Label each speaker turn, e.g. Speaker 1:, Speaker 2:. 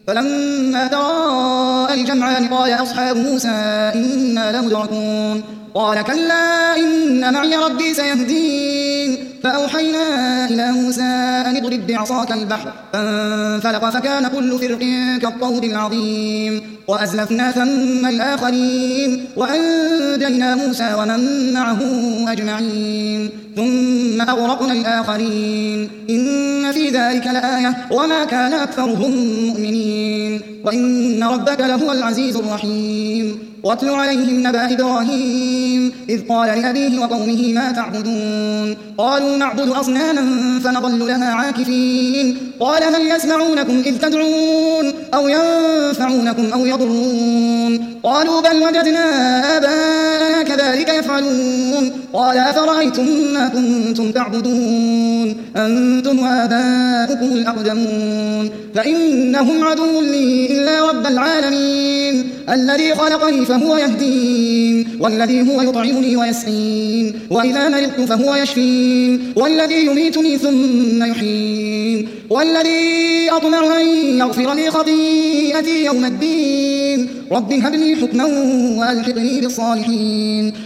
Speaker 1: فلما تراءى الجمعان قال أصحاب موسى إنا لمدركون قال كلا إن معي ربي سيهدين فأوحينا إلى موسى أن اضرب بعصاك البحر فانفلق فكان كل فرق كالطود العظيم وأزلفنا ثم الآخرين وأنجينا موسى ومن معه أجمعين ثم أغرقنا الآخرين إن في ذلك لآية وما كان أكثرهم مؤمنين وإن ربك لهو العزيز الرحيم واتل عليهم نبأ إبراهيم إذ قال لأبيه وقومه ما تعبدون قالوا نعبد أصناما فنظل لها عاكفين قال هل يسمعونكم إذ تدعون أو ينفعونكم أو يضرون قالوا بل وجدنا آباءنا كذلك يفعلون قال أفرأيتم ما كنتم تعبدون أنتم وآباؤكم الأقدمون فإنهم عدو لي إلا رب العالمين الذي خلقني فهو يهدين والذي هو يطعمني ويسقين وإذا مرضت فهو يشفين والذي يميتني ثم يحيين والذي أطمع أن يغفر لي خطيئتي يوم الدين رب هب لي حكما وألحقني بالصالحين